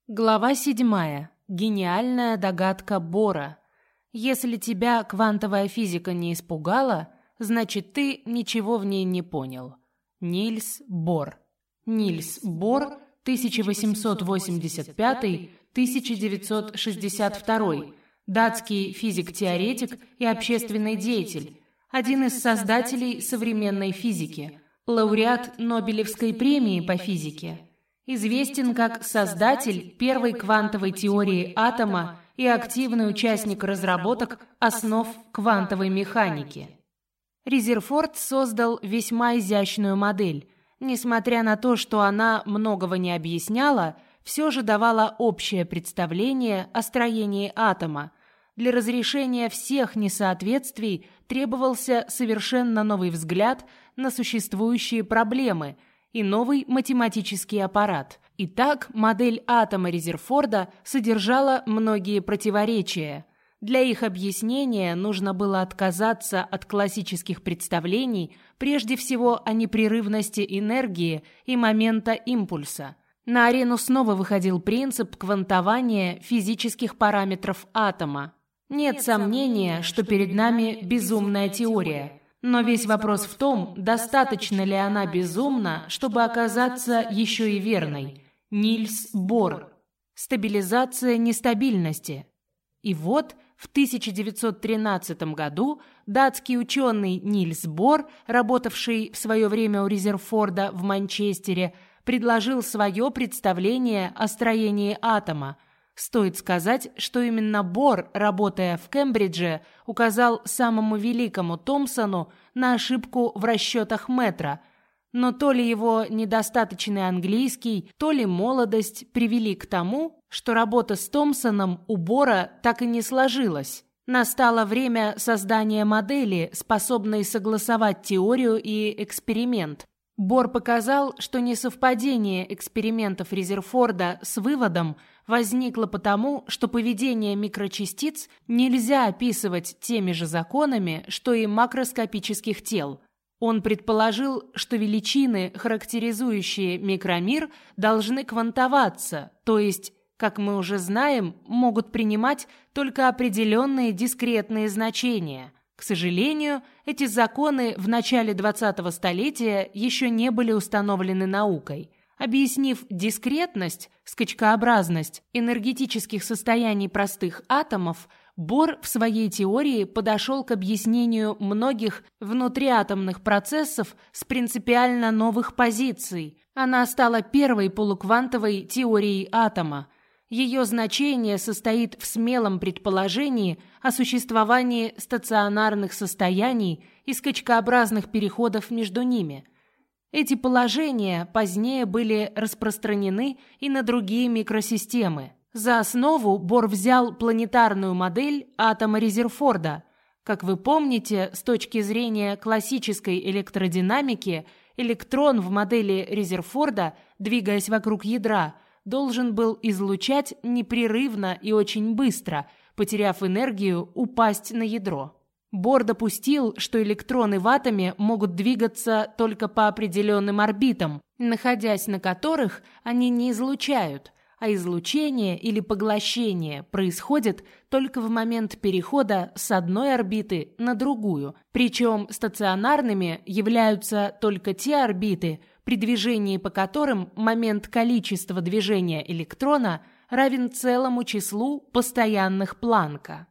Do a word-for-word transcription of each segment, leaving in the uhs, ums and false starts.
Глава седьмая. Гениальная догадка Бора. Если тебя квантовая физика не испугала, значит, ты ничего в ней не понял. Нильс Бор. Нильс Бор, тысяча восемьсот восемьдесят пятый — тысяча девятьсот шестьдесят второй, датский физик-теоретик и общественный деятель, один из создателей современной физики, лауреат Нобелевской премии по физике. Известен как создатель первой квантовой теории атома и активный участник разработок основ квантовой механики. Резерфорд создал весьма изящную модель. Несмотря на то, что она многого не объясняла, все же давала общее представление о строении атома. Для разрешения всех несоответствий требовался совершенно новый взгляд на существующие проблемы – и новый математический аппарат. Итак, модель атома Резерфорда содержала многие противоречия. Для их объяснения нужно было отказаться от классических представлений, прежде всего о непрерывности энергии и момента импульса. На арену снова выходил принцип квантования физических параметров атома. Нет сомнения, что перед нами безумная теория. Но весь вопрос в том, достаточно ли она безумна, чтобы оказаться еще и верной. Нильс Бор. Стабилизация нестабильности. И вот в тысяча девятьсот тринадцатом году датский ученый Нильс Бор, работавший в свое время у Резерфорда в Манчестере, предложил свое представление о строении атома. Стоит сказать, что именно Бор, работая в Кембридже, указал самому великому Томпсону на ошибку в расчетах метра. Но то ли его недостаточный английский, то ли молодость привели к тому, что работа с Томпсоном у Бора так и не сложилась. Настало время создания модели, способной согласовать теорию и эксперимент. Бор показал, что несовпадение экспериментов Резерфорда с выводом возникло потому, что поведение микрочастиц нельзя описывать теми же законами, что и макроскопических тел. Он предположил, что величины, характеризующие микромир, должны квантоваться, то есть, как мы уже знаем, могут принимать только определенные дискретные значения. К сожалению, эти законы в начале двадцатого столетия еще не были установлены наукой. Объяснив дискретность, скачкообразность энергетических состояний простых атомов, Бор в своей теории подошел к объяснению многих внутриатомных процессов с принципиально новых позиций. Она стала первой полуквантовой теорией атома. Ее значение состоит в смелом предположении о существовании стационарных состояний и скачкообразных переходов между ними. Эти положения позднее были распространены и на другие микросистемы. За основу Бор взял планетарную модель атома Резерфорда. Как вы помните, с точки зрения классической электродинамики, электрон в модели Резерфорда, двигаясь вокруг ядра, должен был излучать непрерывно и очень быстро, потеряв энергию, упасть на ядро. Бор допустил, что электроны в атоме могут двигаться только по определенным орбитам, находясь на которых они не излучают, а излучение или поглощение происходит только в момент перехода с одной орбиты на другую, причем стационарными являются только те орбиты, при движении по которым момент количества движения электрона равен целому числу постоянных Планка.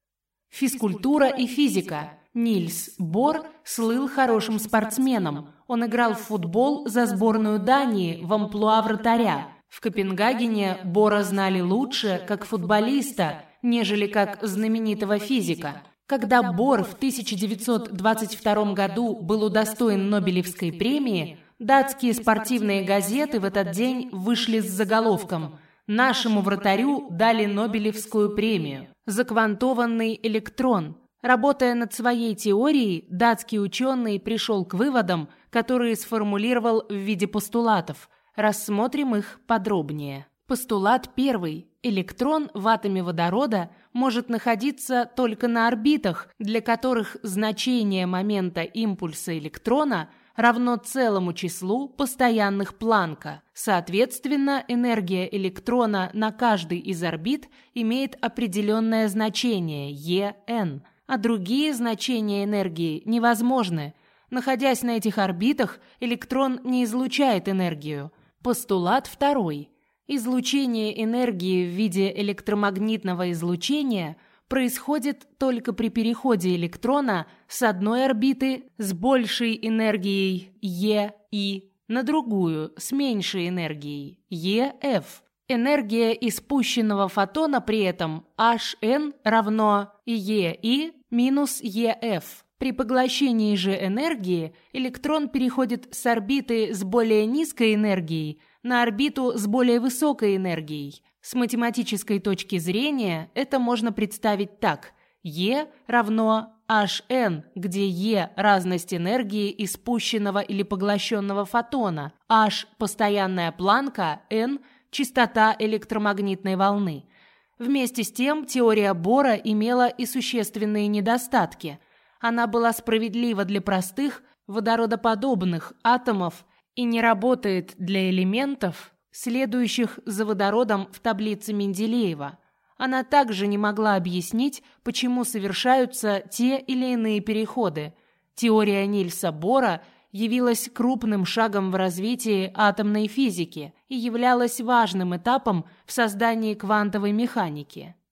Физкультура и физика. Нильс Бор слыл хорошим спортсменом. Он играл в футбол за сборную Дании в амплуа вратаря. В Копенгагене Бора знали лучше как футболиста, нежели как знаменитого физика. Когда Бор в тысяча девятьсот двадцать втором году был удостоен Нобелевской премии, датские спортивные газеты в этот день вышли с заголовком «Нашему вратарю дали Нобелевскую премию. Заквантованный электрон». Работая над своей теорией, датский ученый пришел к выводам, которые сформулировал в виде постулатов. Рассмотрим их подробнее. Постулат первый. Электрон в атоме водорода может находиться только на орбитах, для которых значение момента импульса электрона равно целому числу постоянных Планка. Соответственно, энергия электрона на каждой из орбит имеет определенное значение е эн, а другие значения энергии невозможны. Находясь на этих орбитах, электрон не излучает энергию. Постулат второй. Излучение энергии в виде электромагнитного излучения происходит только при переходе электрона с одной орбиты с большей энергией Е-И на другую с меньшей энергией Е-Ф. Энергия испущенного фотона при этом эйч эн равно Е-И минус Е-Ф. При поглощении же энергии электрон переходит с орбиты с более низкой энергией на орбиту с более высокой энергией. С математической точки зрения это можно представить так. Е равно эйч эн, где Е – разность энергии испущенного или поглощенного фотона, H – постоянная Планка, N – частота электромагнитной волны. Вместе с тем теория Бора имела и существенные недостатки. Она была справедлива для простых водородоподобных атомов и не работает для элементов, следующих за водородом в таблице Менделеева. Она также не могла объяснить, почему совершаются те или иные переходы. Теория Нильса Бора явилась крупным шагом в развитии атомной физики и являлась важным этапом в создании квантовой механики.